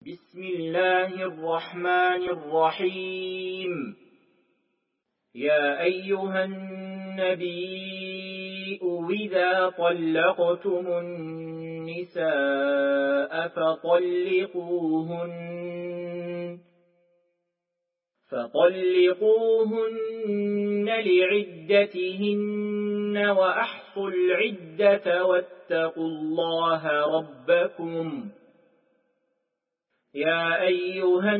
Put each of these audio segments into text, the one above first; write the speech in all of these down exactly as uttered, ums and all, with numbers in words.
بسم الله الرحمن الرحيم. يا أيها النبي إذا طلقتم النساء فطلقوهن فطلقوهن لعدتهن وأحصوا العدة واتقوا الله ربكم. يا أيها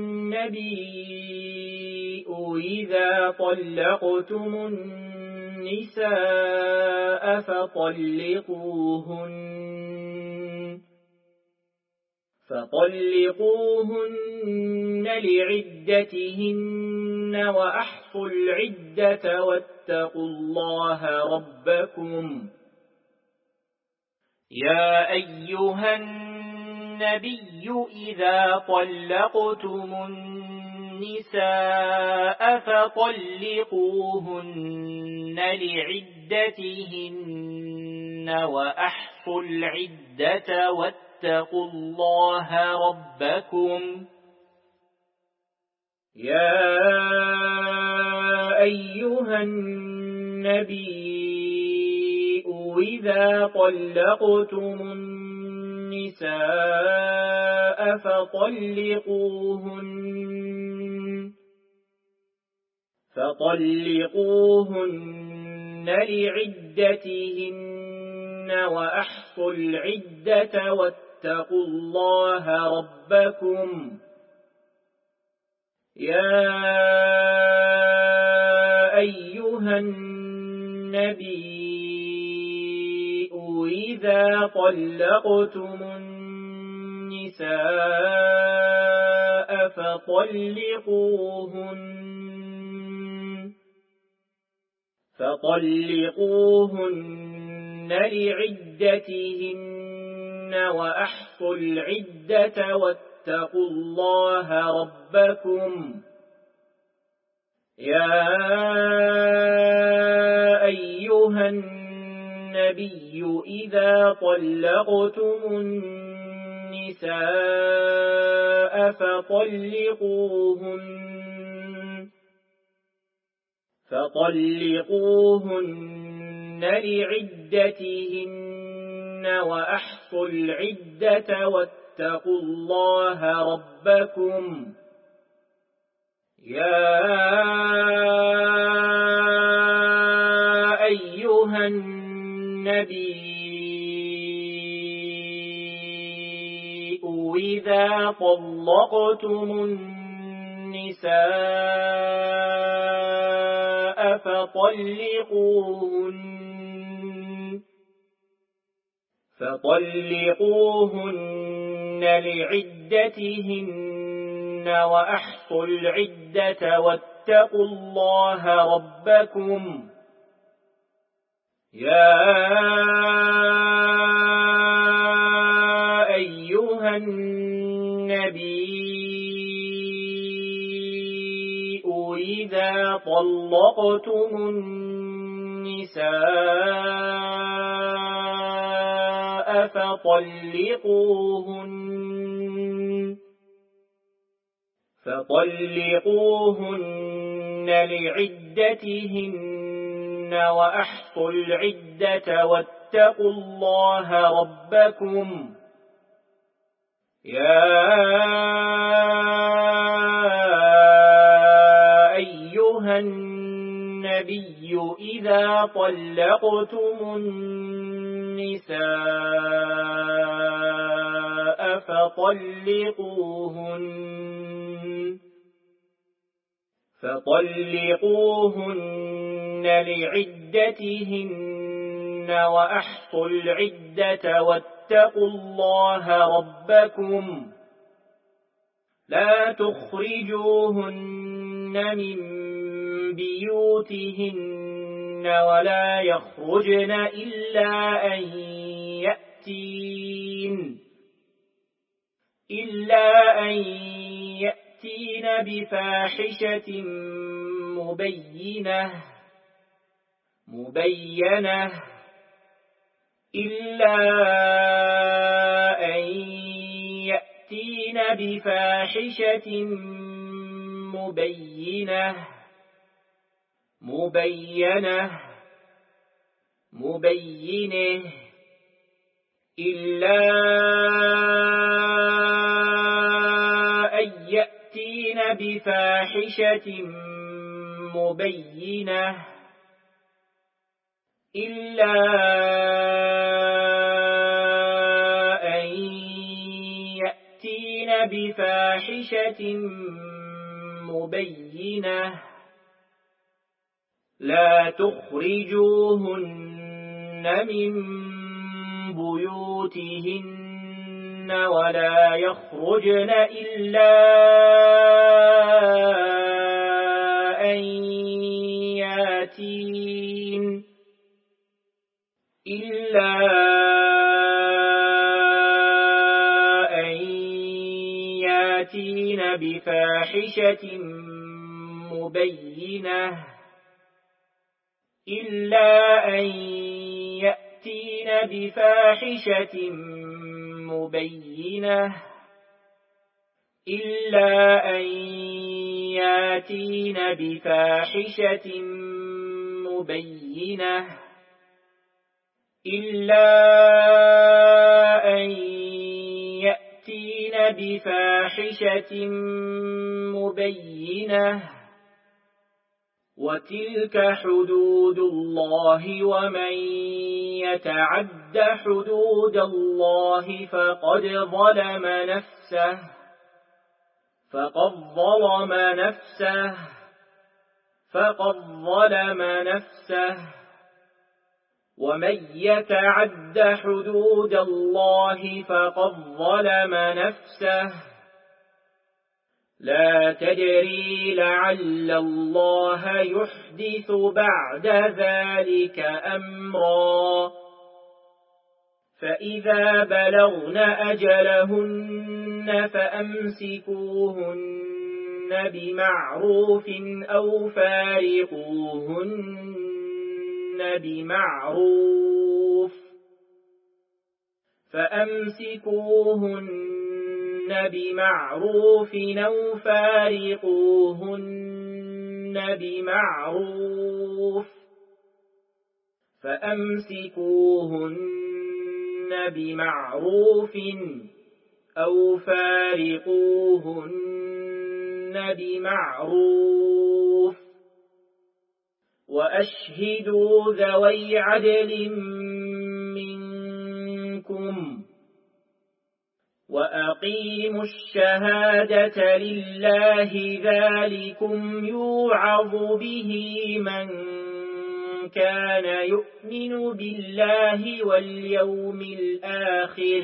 النبي إذا طلقتم النساء فطلقوهن فطلقوهن لعدتهن وأحصوا العدة واتقوا الله ربكم. يا أيها النبي إذا طلقتم النساء فطلقوهن لعدتهن وأحصوا العدة واتقوا الله ربكم. يا أيها النبي إذا طلقتم النساء فطلقوهن فطلقوهن لعدتهن وأحصوا العدة واتقوا الله ربكم. يا أيها النبي إذا طلقتم النساء فطلقوهن فطلقوهن لعدتهن وأحصوا العدة واتقوا الله ربكم. يا أيها النبي إذا طلقتم النساء فطلقوهن فطلقوهن لعدتهن وأحصوا العدة واتقوا الله ربكم. يا أيها النبي إذا طلقتم النساء فطلقوهن فطلقوهن لعدتهن وأحصوا العدة واتقوا الله ربكم. يا أيها النبي إذا طلقتم النساء فطلقوهن فطلقوهن لعدتهن وأحصوا العدة واتقوا الله ربكم. يا أيها النبي إذا طلقتم النساء فطلقوهن فطلقوهن لعدتهن وأحصوا العدة واتقوا الله ربكم. لا تخرجوهن من بيوتهن ولا يخرجن إلا أن يأتين إلا أن يأتين بفاحشة مبينة مبينة إلا أن يأتين بفاحشة مبينة مبينة مبينة إلا أن يأتين بفاحشة مبينة إلا أن يأتين بفاحشة مبينة لا تخرجوهن من بيوتهن ولا يخرجن إلا أن ياتين إلا أن ياتين بفاحشة مبينة إلا أن يأتين بفاحشة مبينة إلا أن ياتين بفاحشة مبينة إلا أن يأتين بفاحشة مبينة وتلك حدود الله ومن يتعد حدود الله فقد ظلم نفسه فقد ظلم نفسه فقد ظلم نفسه ومن يتعد حدود الله فقد ظلم نفسه لا تدري لعل الله يحدث بعد ذلك أمرا فإذا بلغن أجلهن فأمسكوهن بمعروف أو فارقوهن بمعروف فأمسكوهن بمعروف أو فارقوهن بمعروف فأمسكوهن بمعروف أو فارقوهن بمعروف وأشهدوا ذوي عدل منكم وأقيموا الشهادة لله ذلكم يوعظ به من كان يؤمن بالله واليوم الآخر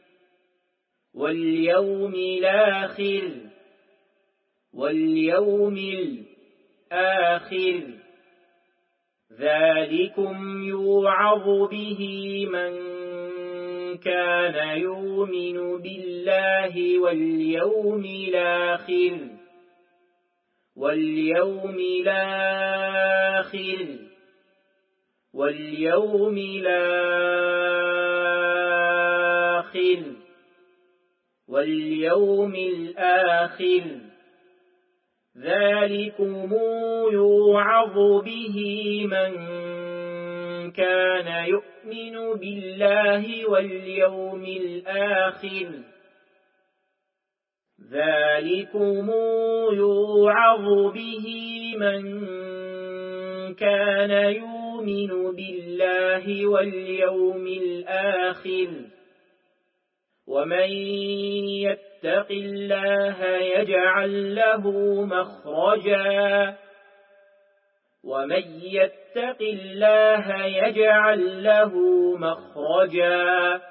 واليوم الآخر واليوم الآخر ذلكم يوعظ به من كان يؤمن بالله واليوم الآخر واليوم الآخر واليوم الآخر واليوم الآخر ذلكم يوعظ به من كان يؤمن بالله واليوم الآخر ذلكم يوعظ به من كان يؤمن بالله واليوم الآخر ومن يتق الله يجعل له مخرجا ومن يتق الله يجعل له مخرجا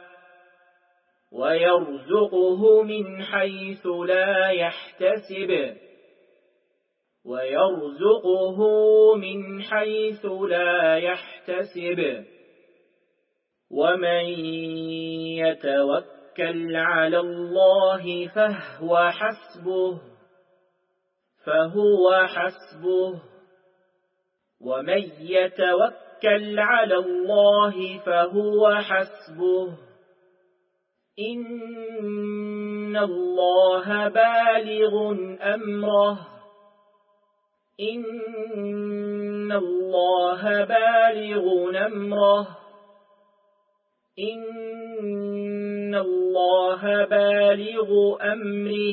ويرزقه من حيث لا يحتسب ويرزقه من حيث لا يحتسب ومن يتوكل على الله فهو حسبه فهو حسبه ومن يتوكل على الله فهو حسبه إن الله بالغ أمره إن الله بالغ أمره إن الله بالغ أمره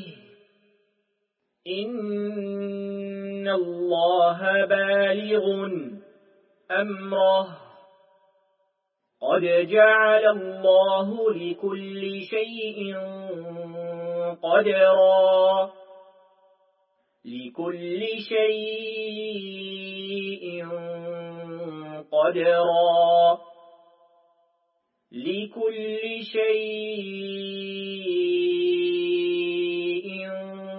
إن الله بالغ أمره قد جعل الله لكل شيء قدرا لكل شيء قدرا لكل شيء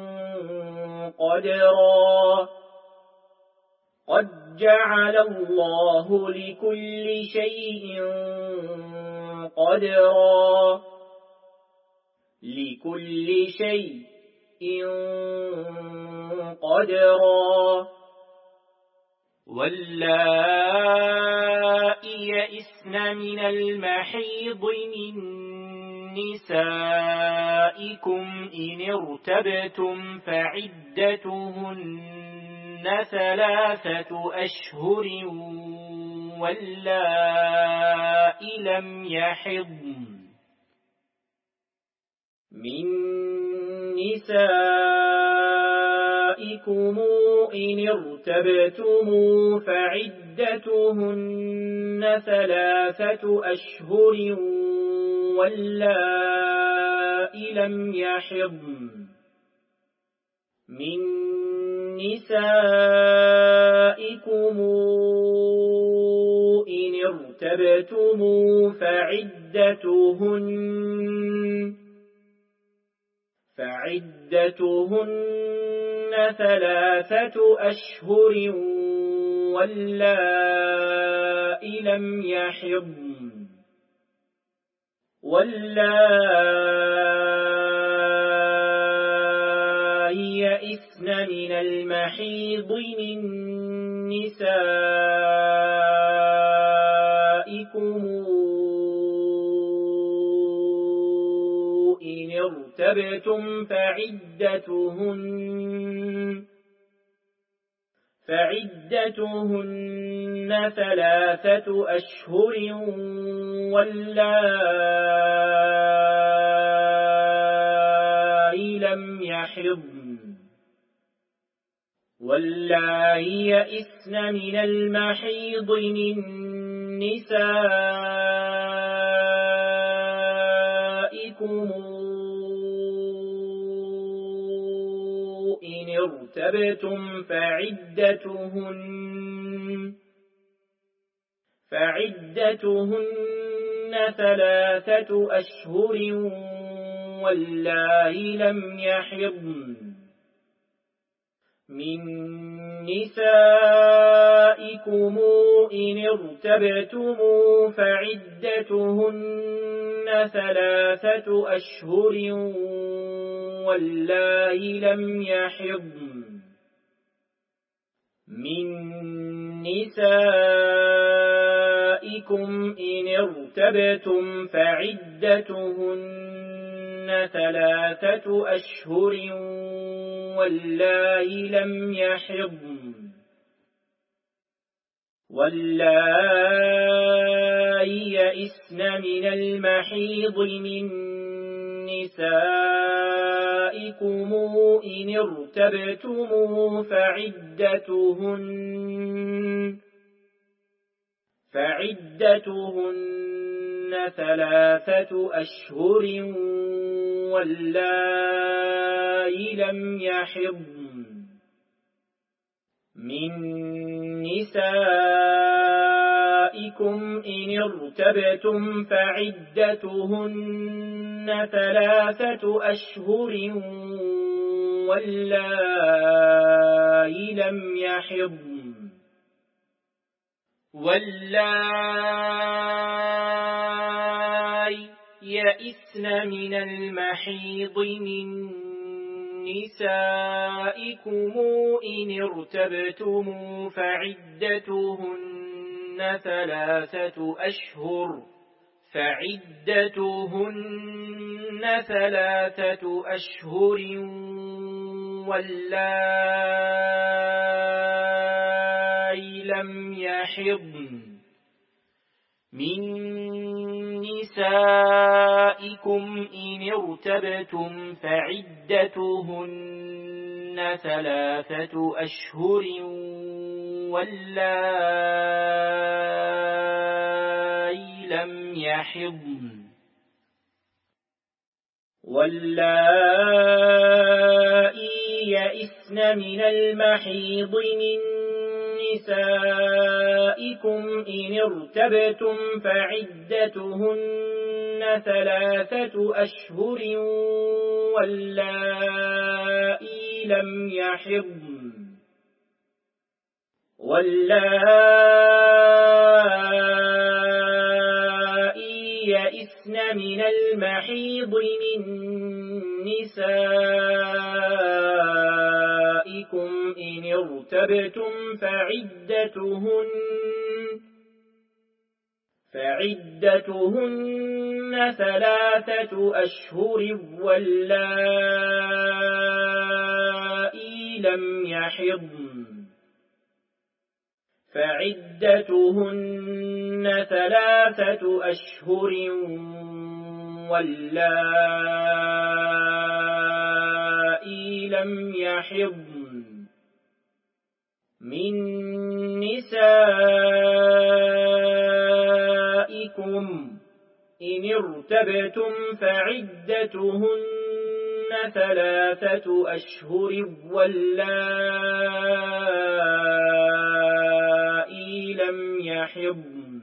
قدرا قد جعل الله لكل شيء قدرا لكل شيء قدرا واللائي يئسن من المحيض من نسائكم إن ارتبتم فعدتهن ثلاثة أشهر واللائي لم يحضن من نسائكم إن ارتبتم فعدتهن ثلاثة أشهر واللائي لم يحضن من نسائكم إن ارتبتم فعدتهن فعدتهن ثلاثة أشهر واللائي لم يحضن واللائي يئسن من المحيض من نسائكم إن ارتبتم فعدتهن فعدتهن ثلاثة أشهر واللائي لم يحضن واللائي يئسن من المحيض من نسائكم إن ارتبتم فعدتهن فعدتهن ثلاثة أشهر واللائي لم يحضن من نسائكم إن ارتبتم فعدتهن ثلاثة أشهر واللائي لم يحضن من نسائكم إن ارتبتم فعدتهن ثلاثة أشهر واللائي لم يحضن واللائي يئسن من المحيض من نسائكم إن ارتبتم فعدتهن فعدتهن ثلاثة أشهر واللائي لم يحضن من نسائكم إن ارتبتم فعدتهن ثلاثة أشهر واللائي لم يحضن واللائي يئسن من المحيض من نسائكم إن ارتبتم فعدتهن ثلاثة أشهر فعدتهن ثلاثة أشهر واللائي لم يحضن من نسائكم إن ارتبتم فعدتهن ثلاثة أشهر واللائي لم يحضن واللائي يئسن من المحيض من نسائكم إن ارتبتم فعدتهن ثلاثة أشهر واللائي لم يحضن واللائي يئسن من المحيض من نسائكم إن ارتبتم فعدتهن فعدتهن ثلاثة أشهر واللائي لم يحضن فعدتهن ثلاثة أشهر واللائي لم يحضن من نسائكم إن ارتبتم فعدتهن ثلاثة أشهر واللائي لم يحضن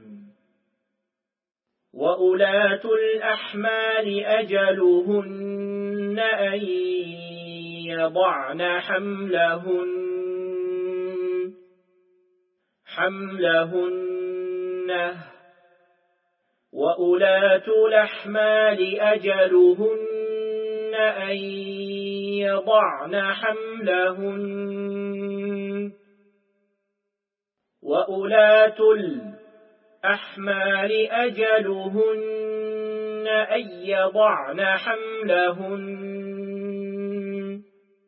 وأولاة الأحمال أجلهن أن يضعن حملهن حملهن وأولاة الأحمال أجلهن أن يضعن حملهن وأولاة الأحمال أجلهن أن يضعن حملهن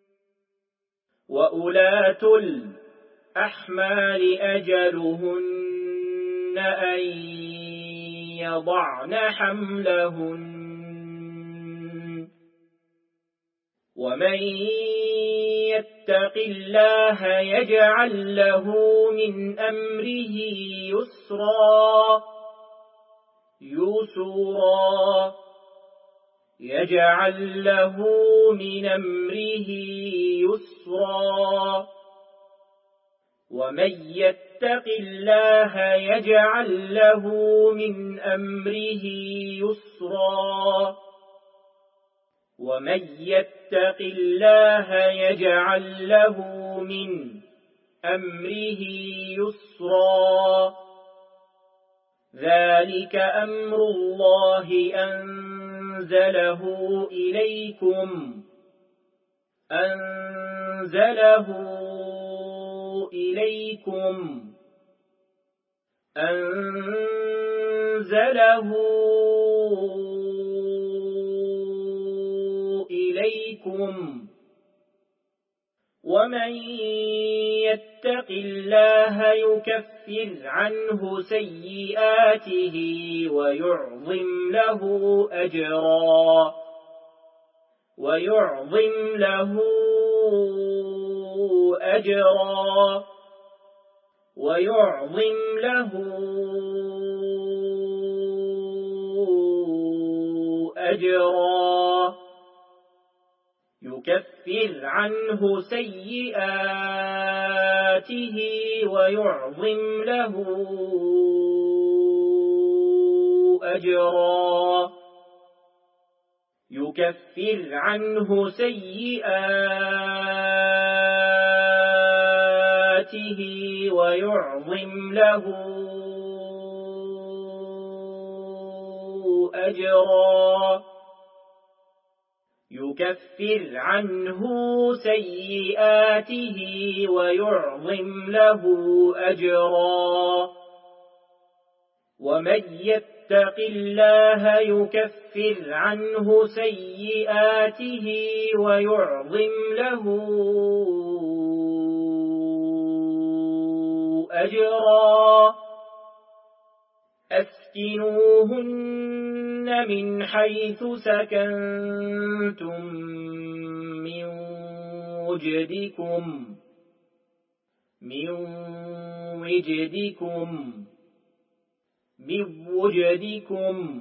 وأولاة الأحمال أجلهن أن يضعن حملهن ومن يتق الله يجعل له من أمره يسرا يسرا يجعل له من أمره يسرا ومن يتق الله يجعل له من أمره يسرا ومن يتق الله يجعل له من أمره يسرا ذلك أمر الله أنزله إليكم أنزله إليكم أنزله إليكم ومن يتق الله يكفر عنه سيئاته ويعظم له أجرا ويعظم له أجرا ويعظم له أجرا يكفر عنه سيئاته ويعظم له أجرا يكفر عنه سيئاته ويعظم له أجرا يكفر عنه سيئاته ويعظم له أجرا ومن يتق يتق الله يكفر عنه سيئاته ويعظم له أجرا أسكنوهن من حيث سكنتم من وجدكم من وجدكم من وجدكم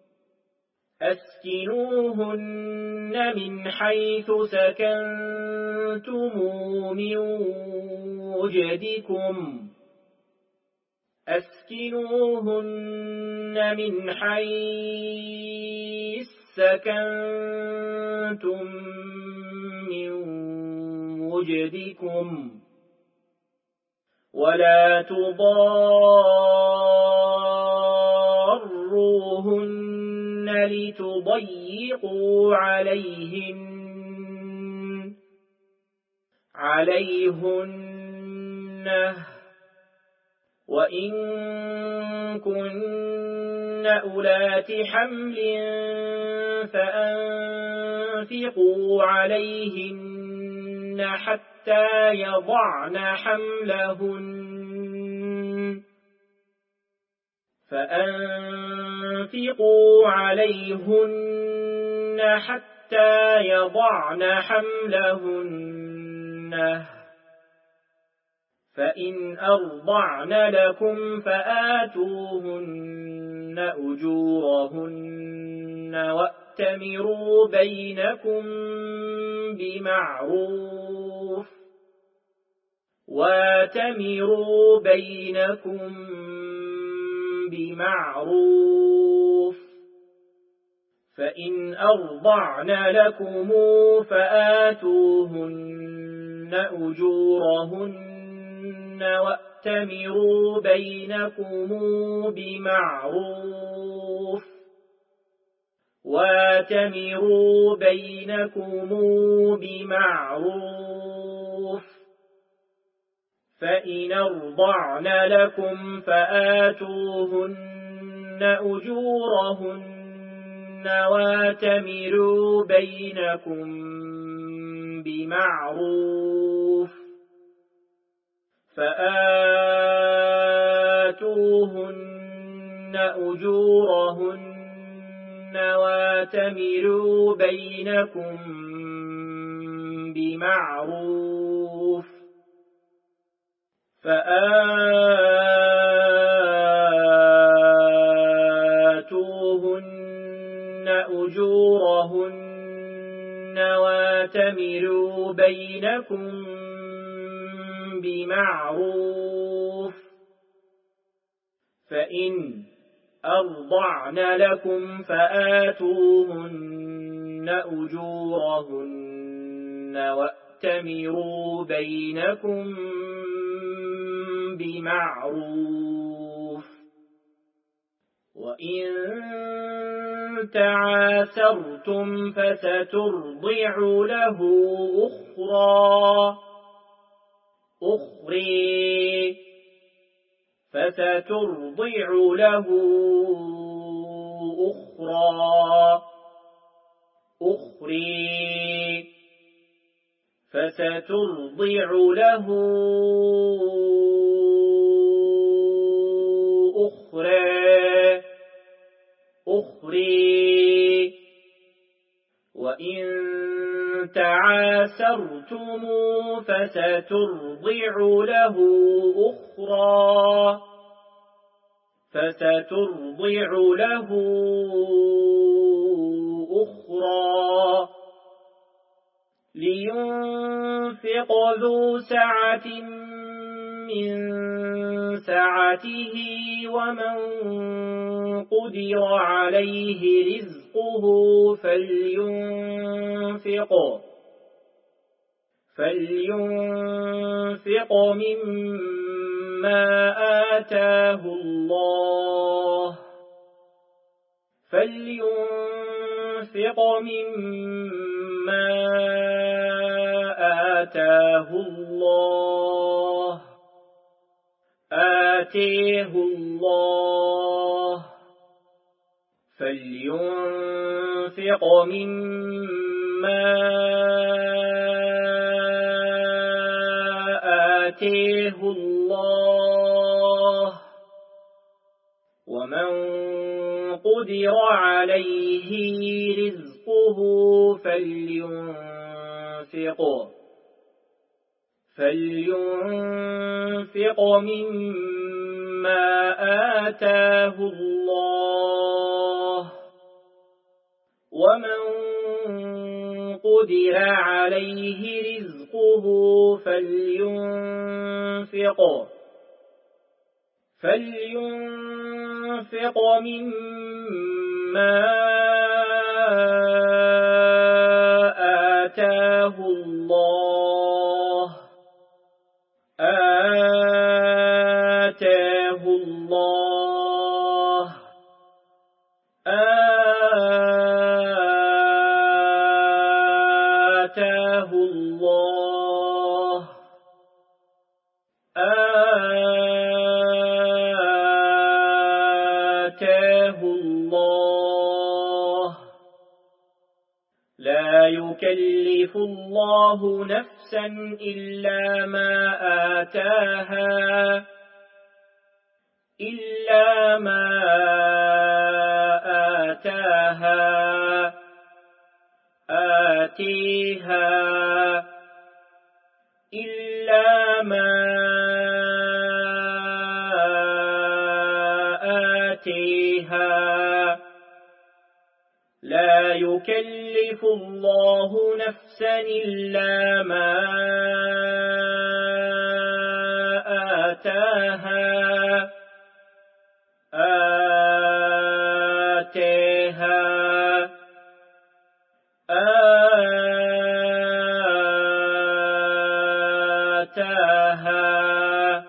أسكنوهن من حيث سكنتم من وجدكم أسكنوهن من حيث سكنتم من وجدكم ولا تضاروهن لتضيقوا عليهن عليهن وإن كن أولات حمل فأنفقوا عليهن حتى يضعن حملهن فأنفقوا عليهن حتى يضعن حملهن فإن أرضعن لكم فآتوهن أجورهن وأتمروا بينكم بمعروف واتمروا بينكم بمعروف فإن أرضعن لكم فآتوهن أجورهن وأتمروا بينكم بمعروف واتمروا بينكم بمعروف فإن أرضعن لكم فآتوهن أجورهن واتمروا بينكم بمعروف فآتوهن أجورهن واتمروا بينكم بمعروف فآتوهن أجورهن واتمروا بينكم بمعروف فإن أرضعن لكم فآتوهن أجورهن وأتمروا بينكم بمعروف وإن تعاسرتم فسترضع له أخرى أخرى فسترضع له أخرى أخرى فسترضع له أخرى أخرى وإن تعاسرتم فسترضع له أخرى فسترضع له أخرى لينفق ذو سعة من سعته ومن قدر عليه رزقه فلينفق فلينفق مما آتاه الله فلينفق مما آتاه الله آتيه الله فلينفق مما آتيه الله ومن قدر عليه رزقه فلينفق فلينفق مما آتاه الله ومن قدر عليه رزقه فلينفق فلينفق مما آتاه الله آتاه الله آتاه الله آتاه الله لا يكلف الله نفسا إلا ما آتاها إلا ما آتاها آتيها إلا ما آتيها لا يكلف الله نفسا إلا ما آتاها آتيها آتاها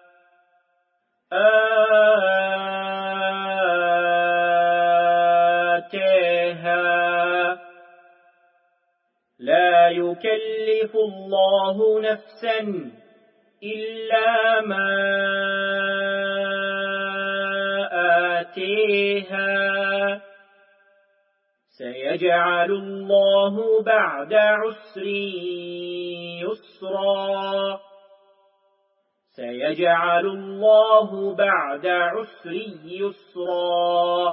آتيها لا يكلف الله نفسا إلا ما آتيها سيجعل الله بعد عسر يسرا سيجعل الله بعد عسر يسرا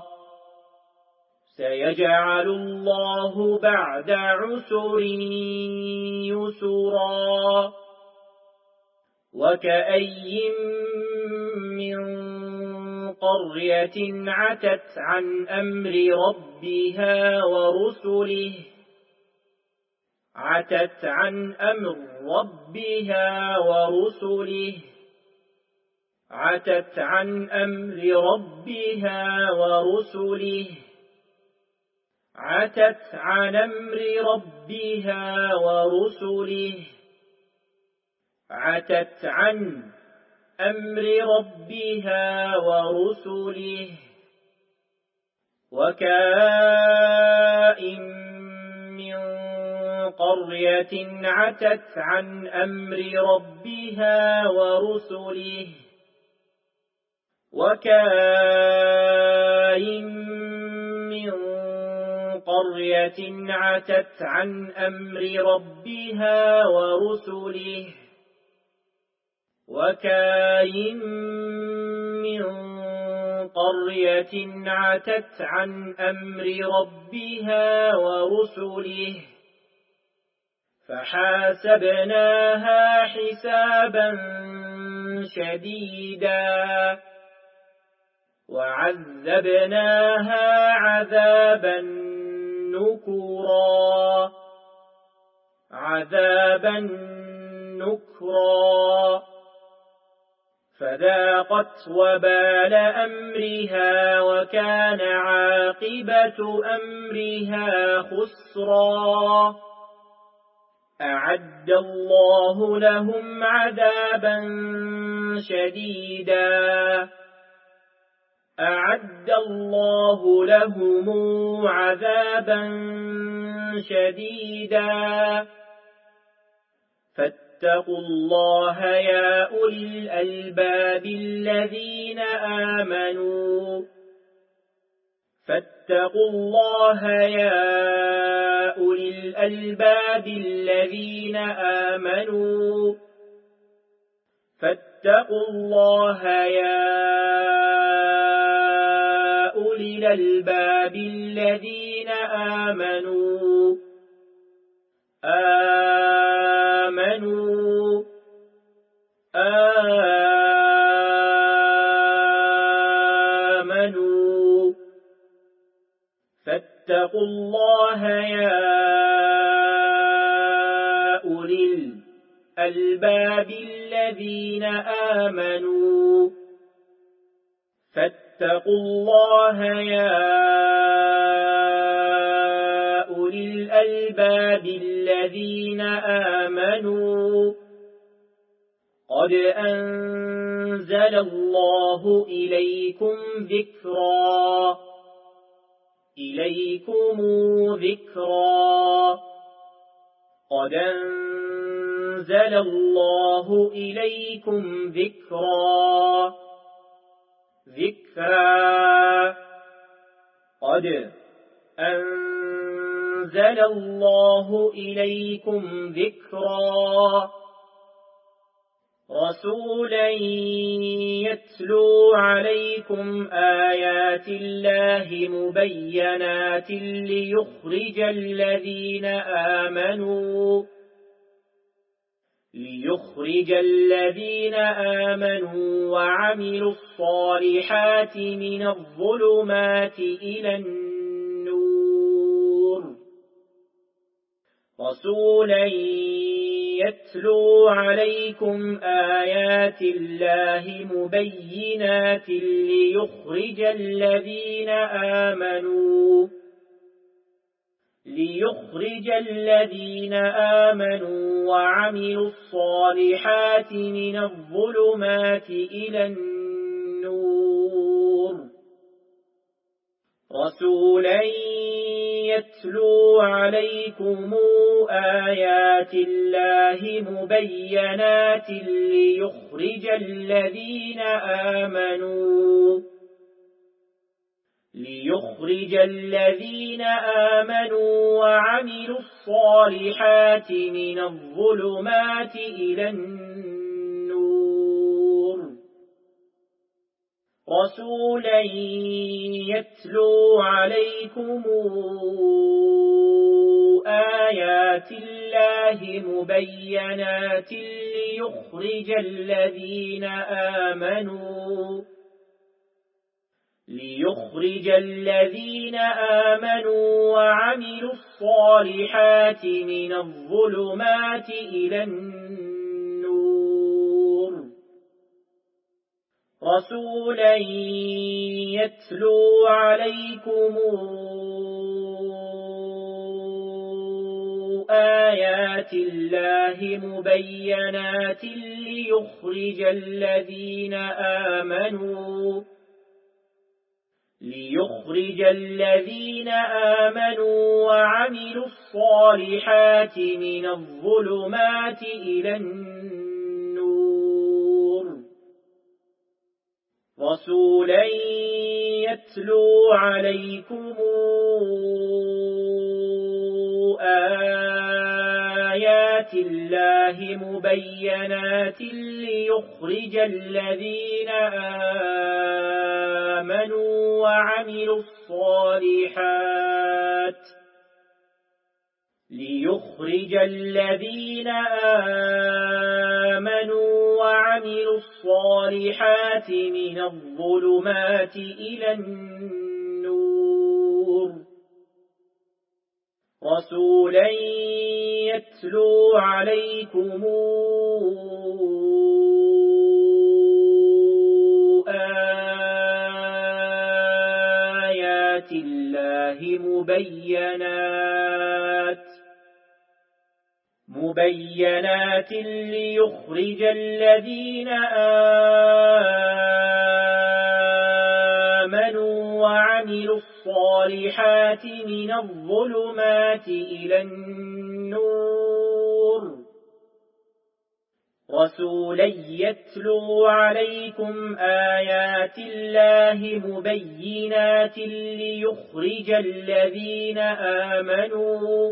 سيجعل الله بعد عسر يسرا وكأي من قرية عتت عن أمر ربها ورسله عتت عن أمر ربها ورسله عتت عن أمر ربها ورسله عتت عن أمر ربها ورسله عتت عن أمر ربها ورسله وكائن من قرية عتت عن أمر ربها ورسله وكائن من قرية عتت عن أمر ربها ورسله وكاين من قرية عتت عن أمر ربها ورسله فحاسبناها حسابا شديدا وعذبناها عذابا نكرا عذابا نكرا فذاقت وبال أمرها وكان عاقبة أمرها خسرا أعد الله لهم عذابا شديدا أعد الله لهم عذابا شديدا فاتقوا الله يا أولي الألباب الذين آمنوا فاتقوا الله يا أولي الألباب الذين آمنوا فاتقوا الله يا أولي الألباب الذين آمنوا آمنوا آمنوا فاتقوا الله يا أولي الألباب الذين آمنوا فاتقوا الله يا أولي الألباب الذين آمنوا قد أنزل الله إليكم ذكرا إليكم ذكرا قد أنزل الله إليكم ذكرا ذكرا قد أنزل الله إليكم ذكرا رسولا يتلو عليكم آيات الله مبينات ليخرج الذين آمنوا ليخرج الذين آمنوا وعملوا الصالحات من الظلمات إلى النور رسولا يتلو عليكم آيات الله مبينات ليخرج الذين آمنوا ليخرج الذين آمنوا وعملوا الصالحات من الظلمات إلى النور رسولا يتلو عليكم آيات الله مبينات ليخرج الذين آمنوا ليخرج الذين آمنوا وعملوا الصالحات من الظلمات إلى النور رسولا يتلو عليكم آيات الله مبينات ليخرج الذين آمنوا ليخرج الذين آمنوا وعملوا الصالحات من الظلمات إلى النور رسولا يتلو عليكم آيات الله مبينات ليخرج الذين آمنوا ليخرج الذين آمنوا وعملوا الصالحات من الظلمات إلى النور رسولا يتلو عليكم آيات الله مبينات ليخرج الذين آمنوا وعملوا الصالحات ليخرج الذين آمنوا وعملوا الصالحات من الظلمات إلى النور رسولا يتلو عليكم آيات الله مبينات مبينات ليخرج الذين آمنوا وعملوا الصالحات من الظلمات إلى النور رسولا يتلو عليكم آيات الله مبينات ليخرج الذين آمنوا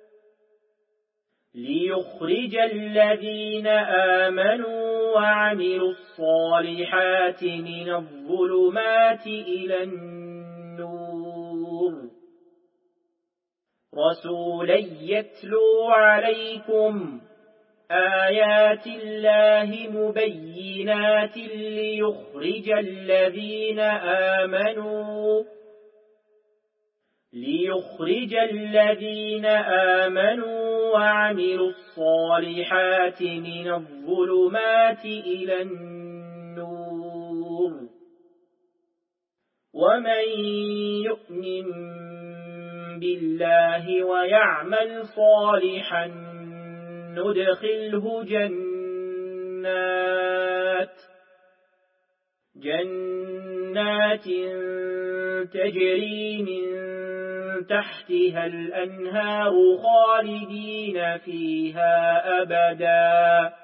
ليخرج الذين آمنوا وعملوا الصالحات من الظلمات إلى النور رسولا يتلو عليكم آيات الله مبينات ليخرج الذين آمنوا ليخرج الذين آمنوا وعملوا الصالحات من الظلمات إلى النور ومن يؤمن بالله ويعمل صالحا ندخله جنات جنات تجري من تحتها الأنهار خالدين فيها أبدا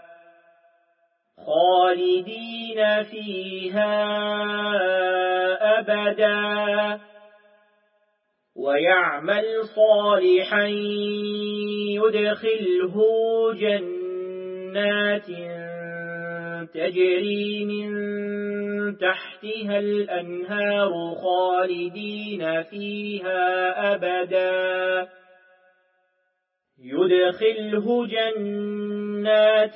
خالدين فيها أبدا ويعمل صالحا يدخله جنات تجري من تحتها الأنهار خالدين فيها أبدا يدخله جنات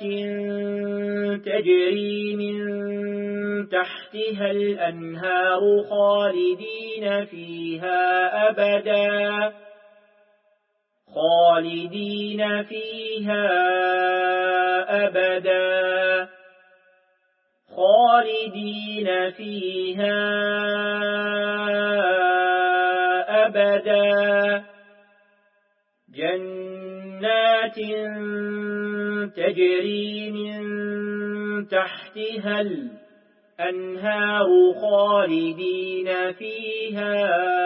تجري من تحتها الأنهار خالدين فيها أبدا خالدين فيها أبدا خالدين فيها أبدا جنات تجري من تحتها الأنهار خالدين فيها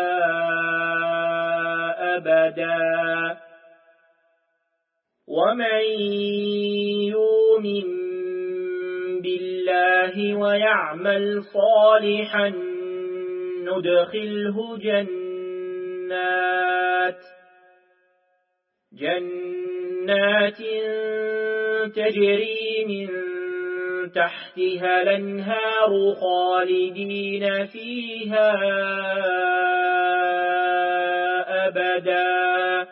أبدا ومن يؤمن بالله ويعمل صالحا ندخله جنات جنات تجري من تحتها الأنهار خالدين فيها أبدا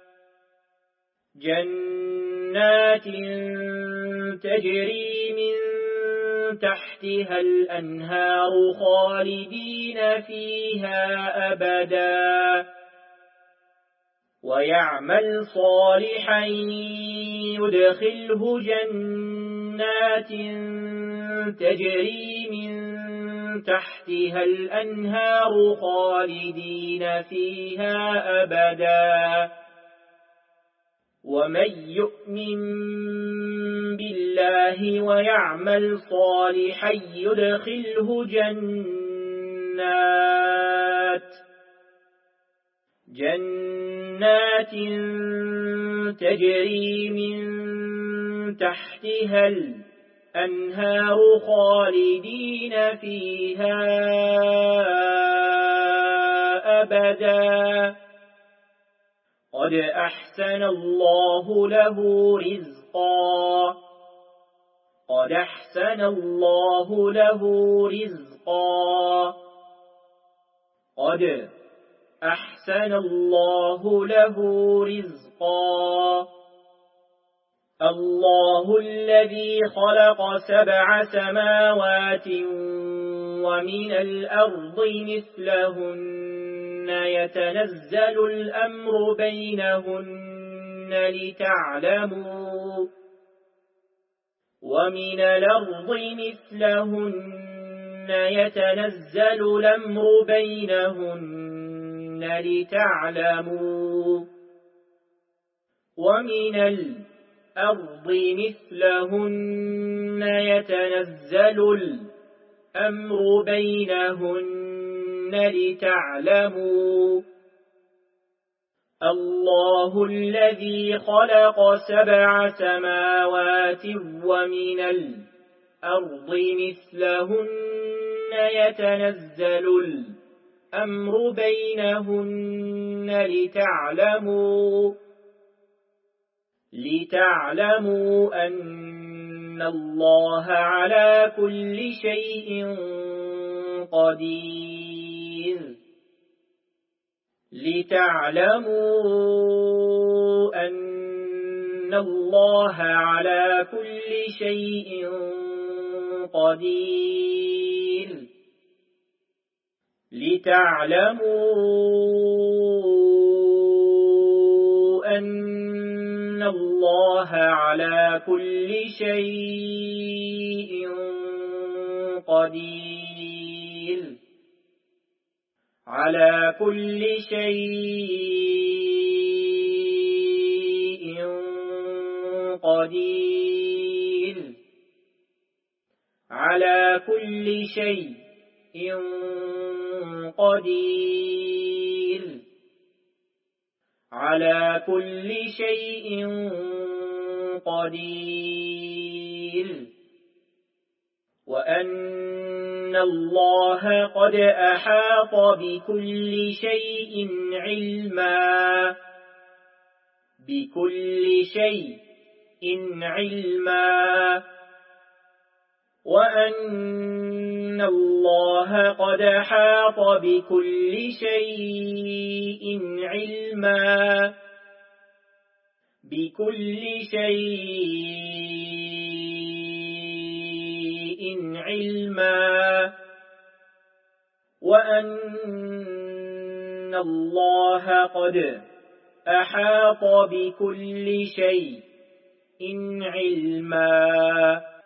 جنات تجري من تحتها الأنهار خالدين فيها أبدا ويعمل صالحا يدخله جنات تجري من تحتها الأنهار خالدين فيها أبدا ومن يؤمن بالله ويعمل صالحا يدخله جنات جنات تجري من تحتها الأنهار خالدين فيها أبدا قد أحسن الله له رزقا قد أحسن الله له رزقا قد أحسن الله له رزقا الله الذي خلق سبع سماوات ومن الأرض مثلهن يتنزل الأمر بينهن لتعلموا ومن الأرض مثلهن يتنزل الأمر بينهن لتعلموا ومن الأرض مثلهن يتنزل الأمر بينهن لتعلموا الله الذي خلق سبع سماوات ومن الأرض مثلهن يتنزل الأمر بينهن لتعلموا لتعلموا أن الله على كل شيء قدير لتعلموا أن الله على كل شيء قدير لتعلموا أن الله على كل شيء قدير على كل شيء قدير على كل شيء قدير على كل شيء قدير وأن الله قد أحاط بكل شيء علما بكل شيء علما وأن الله قد أحاط بكل شيء علما بكل شيء علما وأن الله قد أحاط بكل شيء علما